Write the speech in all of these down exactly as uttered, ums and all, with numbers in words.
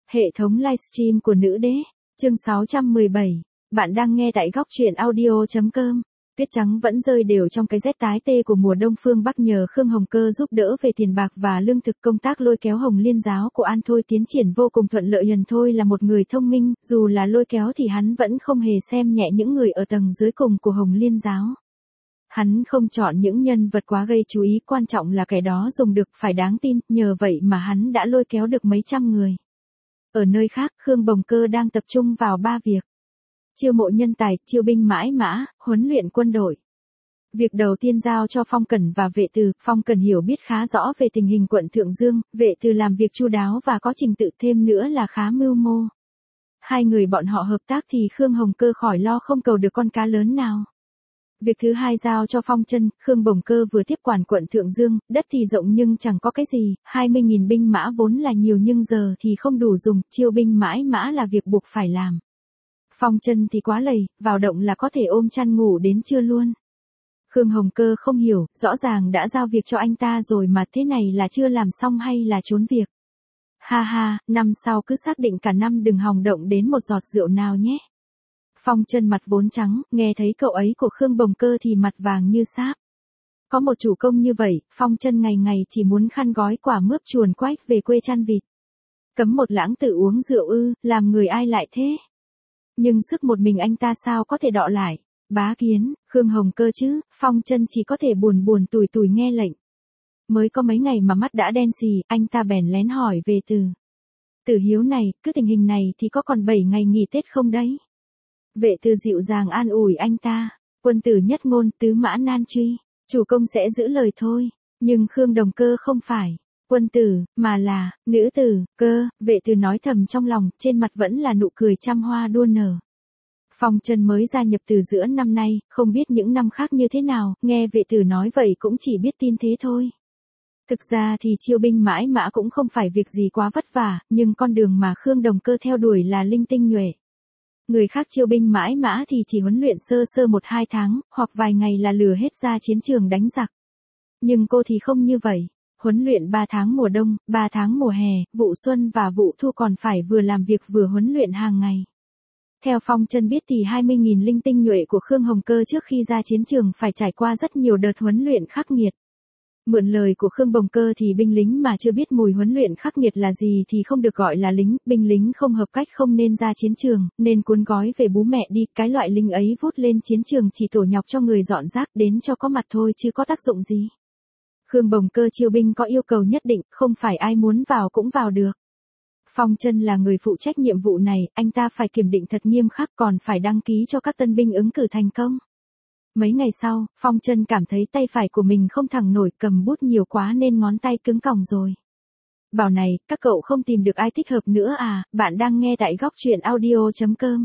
Hệ thống livestream của nữ đế, chương sáu trăm mười bảy. Bạn đang nghe tại góc truyện audio chấm com. Tuyết trắng vẫn rơi đều trong cái rét tái tê của mùa đông phương Bắc nhờ Khương Hồng Cơ giúp đỡ về tiền bạc và lương thực. Công tác lôi kéo Hồng Liên giáo của An Thôi tiến triển vô cùng thuận lợi. Hiền Thôi là một người thông minh, dù là lôi kéo thì hắn vẫn không hề xem nhẹ những người ở tầng dưới cùng của Hồng Liên giáo. Hắn không chọn những nhân vật quá gây chú ý, quan trọng là kẻ đó dùng được, phải đáng tin, nhờ vậy mà hắn đã lôi kéo được mấy trăm người. Ở nơi khác, Khương Bồng Cơ đang tập trung vào ba việc. Chiêu mộ nhân tài, chiêu binh mãi mã, huấn luyện quân đội. Việc đầu tiên giao cho Phong Cẩn và Vệ Từ. Phong Cẩn hiểu biết khá rõ về tình hình quận Thượng Dương, Vệ Từ làm việc chu đáo và có trình tự, thêm nữa là khá mưu mô. Hai người bọn họ hợp tác thì Khương Hồng Cơ khỏi lo không cầu được con cá lớn nào. Việc thứ hai giao cho Phong Chân. Khương Bồng Cơ vừa tiếp quản quận Thượng Dương, đất thì rộng nhưng chẳng có cái gì, hai mươi nghìn binh mã vốn là nhiều nhưng giờ thì không đủ dùng, chiêu binh mãi mã là việc buộc phải làm. Phong Chân thì quá lầy, vào động là có thể ôm chăn ngủ đến trưa luôn. Khương Hồng Cơ không hiểu, rõ ràng đã giao việc cho anh ta rồi mà thế này là chưa làm xong hay là trốn việc. Ha ha, năm sau cứ xác định cả năm đừng hòng động đến một giọt rượu nào nhé. Phong Chân mặt vốn trắng, nghe thấy cậu ấy của Khương Bồng Cơ thì mặt vàng như sáp. Có một chủ công như vậy, Phong Chân ngày ngày chỉ muốn khăn gói quả mướp chuồn quách về quê chăn vịt. Cấm một lãng tử uống rượu ư, làm người ai lại thế? Nhưng sức một mình anh ta sao có thể đọ lại? Bá Kiến, Khương Hồng Cơ chứ, Phong Chân chỉ có thể buồn buồn tủi tủi nghe lệnh. Mới có mấy ngày mà mắt đã đen xì, anh ta bèn lén hỏi về Từ. Tử Hiếu này, cứ tình hình này thì có còn bảy ngày nghỉ Tết không đấy? Vệ Từ dịu dàng an ủi anh ta, quân tử nhất ngôn, tứ mã nan truy, chủ công sẽ giữ lời thôi, nhưng Khương Đồng Cơ không phải quân tử, mà là nữ tử. Cơ, Vệ Từ nói thầm trong lòng, trên mặt vẫn là nụ cười trăm hoa đua nở. Phong Chân mới gia nhập từ giữa năm nay, không biết những năm khác như thế nào, nghe Vệ Từ nói vậy cũng chỉ biết tin thế thôi. Thực ra thì chiêu binh mãi mã cũng không phải việc gì quá vất vả, nhưng con đường mà Khương Đồng Cơ theo đuổi là linh tinh nhuệ. Người khác chiêu binh mãi mã thì chỉ huấn luyện sơ sơ một hai tháng, hoặc vài ngày là lừa hết ra chiến trường đánh giặc. Nhưng cô thì không như vậy. Huấn luyện ba tháng mùa đông, ba tháng mùa hè, vụ xuân và vụ thu còn phải vừa làm việc vừa huấn luyện hàng ngày. Theo Phong Chân biết thì hai mươi nghìn linh tinh nhuệ của Khương Hồng Cơ trước khi ra chiến trường phải trải qua rất nhiều đợt huấn luyện khắc nghiệt. Mượn lời của Khương Bồng Cơ thì binh lính mà chưa biết mùi huấn luyện khắc nghiệt là gì thì không được gọi là lính, binh lính không hợp cách không nên ra chiến trường, nên cuốn gói về bú mẹ đi, cái loại lính ấy vút lên chiến trường chỉ tổ nhọc cho người dọn rác đến cho có mặt thôi chứ có tác dụng gì. Khương Bồng Cơ chiêu binh có yêu cầu nhất định, không phải ai muốn vào cũng vào được. Phong Chân là người phụ trách nhiệm vụ này, anh ta phải kiểm định thật nghiêm khắc còn phải đăng ký cho các tân binh ứng cử thành công. Mấy ngày sau, Phong Chân cảm thấy tay phải của mình không thẳng nổi, cầm bút nhiều quá nên ngón tay cứng còng rồi. Bảo này, các cậu không tìm được ai thích hợp nữa à? Bạn đang nghe tại góc truyện audio chấm com.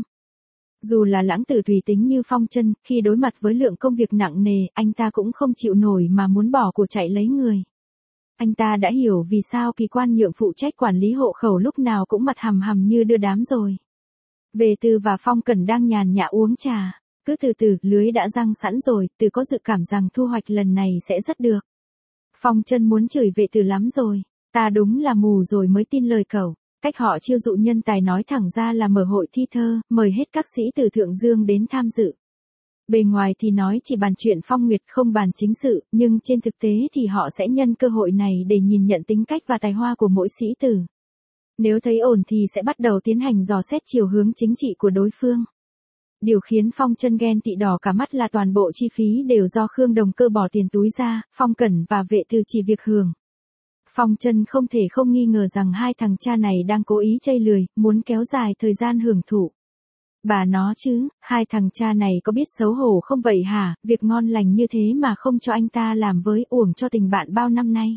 Dù là lãng tử tùy tính như Phong Chân, khi đối mặt với lượng công việc nặng nề, anh ta cũng không chịu nổi mà muốn bỏ của chạy lấy người. Anh ta đã hiểu vì sao kỳ quan nhượng phụ trách quản lý hộ khẩu lúc nào cũng mặt hầm hầm như đưa đám rồi. Vệ Từ và Phong Cẩn đang nhàn nhã uống trà. Cứ từ từ, lưới đã răng sẵn rồi, Từ có dự cảm rằng thu hoạch lần này sẽ rất được. Phong Chân muốn chửi Vệ Từ lắm rồi. Ta đúng là mù rồi mới tin lời cậu. Cách họ chiêu dụ nhân tài nói thẳng ra là mở hội thi thơ, mời hết các sĩ từ Thượng Dương đến tham dự. Bề ngoài thì nói chỉ bàn chuyện phong nguyệt không bàn chính sự, nhưng trên thực tế thì họ sẽ nhân cơ hội này để nhìn nhận tính cách và tài hoa của mỗi sĩ tử. Nếu thấy ổn thì sẽ bắt đầu tiến hành dò xét chiều hướng chính trị của đối phương. Điều khiến Phong Chân ghen tị đỏ cả mắt là toàn bộ chi phí đều do Khương Đồng Cơ bỏ tiền túi ra, Phong Cẩn và Vệ Từ chỉ việc hưởng. Phong Chân không thể không nghi ngờ rằng hai thằng cha này đang cố ý chây lười, muốn kéo dài thời gian hưởng thụ. Bà nó chứ, hai thằng cha này có biết xấu hổ không vậy hả, việc ngon lành như thế mà không cho anh ta làm với, uổng cho tình bạn bao năm nay.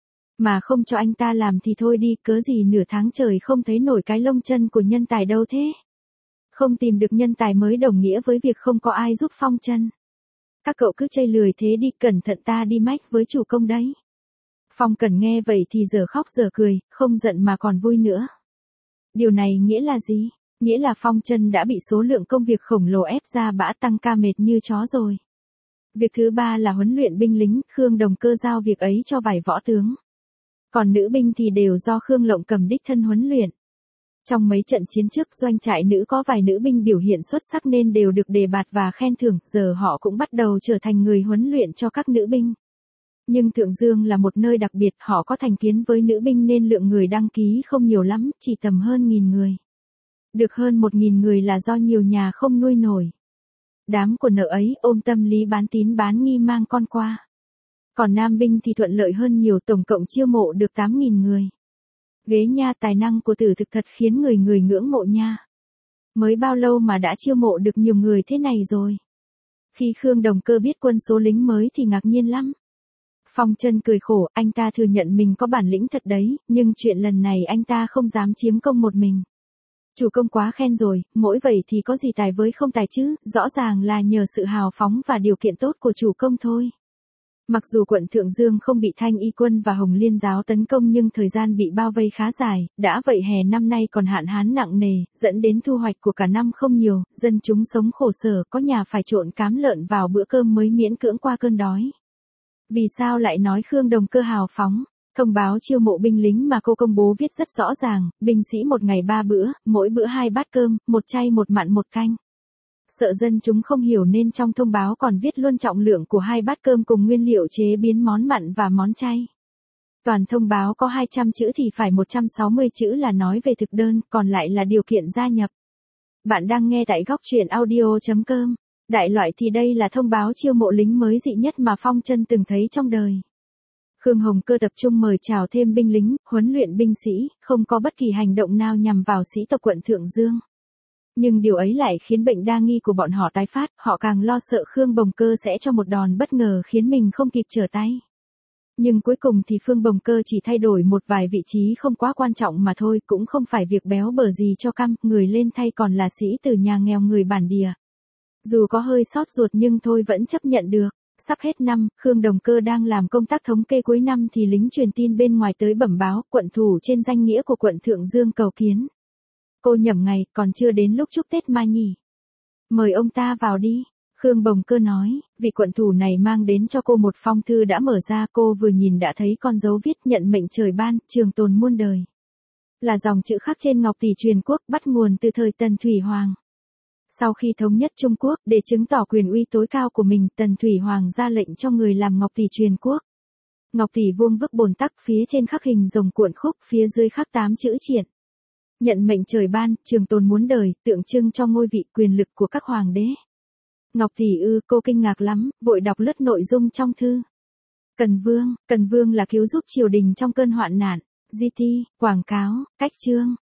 Mà không cho anh ta làm thì thôi đi, cớ gì nửa tháng trời không thấy nổi cái lông chân của nhân tài đâu thế. Không tìm được nhân tài mới đồng nghĩa với việc không có ai giúp Phong Chân. Các cậu cứ chây lười thế đi, cẩn thận ta đi mách với chủ công đấy. Phong Cẩn nghe vậy thì giờ khóc giờ cười, không giận mà còn vui nữa. Điều này nghĩa là gì? Nghĩa là Phong Chân đã bị số lượng công việc khổng lồ ép ra bã tăng ca mệt như chó rồi. Việc thứ ba là huấn luyện binh lính, Khương Đồng Cơ giao việc ấy cho vài võ tướng. Còn nữ binh thì đều do Khương Lộng Cầm đích thân huấn luyện. Trong mấy trận chiến trước doanh trại nữ có vài nữ binh biểu hiện xuất sắc nên đều được đề bạt và khen thưởng, giờ họ cũng bắt đầu trở thành người huấn luyện cho các nữ binh. Nhưng Thượng Dương là một nơi đặc biệt, họ có thành kiến với nữ binh nên lượng người đăng ký không nhiều lắm, chỉ tầm hơn nghìn người. Được hơn một nghìn người là do nhiều nhà không nuôi nổi. Đám của nợ ấy ôm tâm lý bán tín bán nghi mang con qua. Còn nam binh thì thuận lợi hơn nhiều, tổng cộng chiêu mộ được tám nghìn người. Ghế nha, tài năng của Tử Thực thật khiến người người ngưỡng mộ nha. Mới bao lâu mà đã chiêu mộ được nhiều người thế này rồi. Khi Khương Đồng Cơ biết quân số lính mới thì ngạc nhiên lắm. Phong Chân cười khổ, anh ta thừa nhận mình có bản lĩnh thật đấy, nhưng chuyện lần này anh ta không dám chiếm công một mình. Chủ công quá khen rồi, mỗi vậy thì có gì tài với không tài chứ, rõ ràng là nhờ sự hào phóng và điều kiện tốt của chủ công thôi. Mặc dù quận Thượng Dương không bị Thanh Y quân và Hồng Liên giáo tấn công nhưng thời gian bị bao vây khá dài, đã vậy hè năm nay còn hạn hán nặng nề, dẫn đến thu hoạch của cả năm không nhiều, dân chúng sống khổ sở, có nhà phải trộn cám lợn vào bữa cơm mới miễn cưỡng qua cơn đói. Vì sao lại nói Khương Đồng Cơ hào phóng? Thông báo chiêu mộ binh lính mà cô công bố viết rất rõ ràng, binh sĩ một ngày ba bữa, mỗi bữa hai bát cơm, một chay một mặn một canh. Sợ dân chúng không hiểu nên trong thông báo còn viết luôn trọng lượng của hai bát cơm cùng nguyên liệu chế biến món mặn và món chay. Toàn thông báo có hai trăm chữ thì phải một trăm sáu mươi chữ là nói về thực đơn, còn lại là điều kiện gia nhập. Bạn đang nghe tại góc truyện audio chấm com. Đại loại thì đây là thông báo chiêu mộ lính mới dị nhất mà Phong Chân từng thấy trong đời. Khương Hồng Cơ tập trung mời chào thêm binh lính, huấn luyện binh sĩ, không có bất kỳ hành động nào nhằm vào sĩ tộc quận Thượng Dương. Nhưng điều ấy lại khiến bệnh đa nghi của bọn họ tái phát, họ càng lo sợ Khương Bồng Cơ sẽ cho một đòn bất ngờ khiến mình không kịp trở tay. Nhưng cuối cùng thì Phương Bồng Cơ chỉ thay đổi một vài vị trí không quá quan trọng mà thôi, cũng không phải việc béo bở gì cho căm, người lên thay còn là sĩ từ nhà nghèo người bản địa. Dù có hơi sót ruột nhưng thôi vẫn chấp nhận được. Sắp hết năm, Khương Đồng Cơ đang làm công tác thống kê cuối năm thì lính truyền tin bên ngoài tới bẩm báo, quận thủ trên danh nghĩa của quận Thượng Dương cầu kiến. Cô nhẩm ngày, còn chưa đến lúc chúc Tết mà nhỉ. Mời ông ta vào đi. Khương Bồng Cơ nói, vị quận thủ này mang đến cho cô một phong thư đã mở ra, cô vừa nhìn đã thấy con dấu viết nhận mệnh trời ban, trường tồn muôn đời. Là dòng chữ khắc trên ngọc tỷ truyền quốc bắt nguồn từ thời Tần Thủy Hoàng. Sau khi thống nhất Trung Quốc, để chứng tỏ quyền uy tối cao của mình, Tần Thủy Hoàng ra lệnh cho người làm ngọc tỷ truyền quốc. Ngọc tỷ vuông vức bồn tắc, phía trên khắc hình rồng cuộn khúc, phía dưới khắc tám chữ triện. Nhận mệnh trời ban, trường tồn muôn đời, tượng trưng cho ngôi vị quyền lực của các hoàng đế. Ngọc tỷ ư, cô kinh ngạc lắm, vội đọc lướt nội dung trong thư. Cần Vương, Cần Vương là cứu giúp triều đình trong cơn hoạn nạn. giê tê, quảng cáo, cách chương,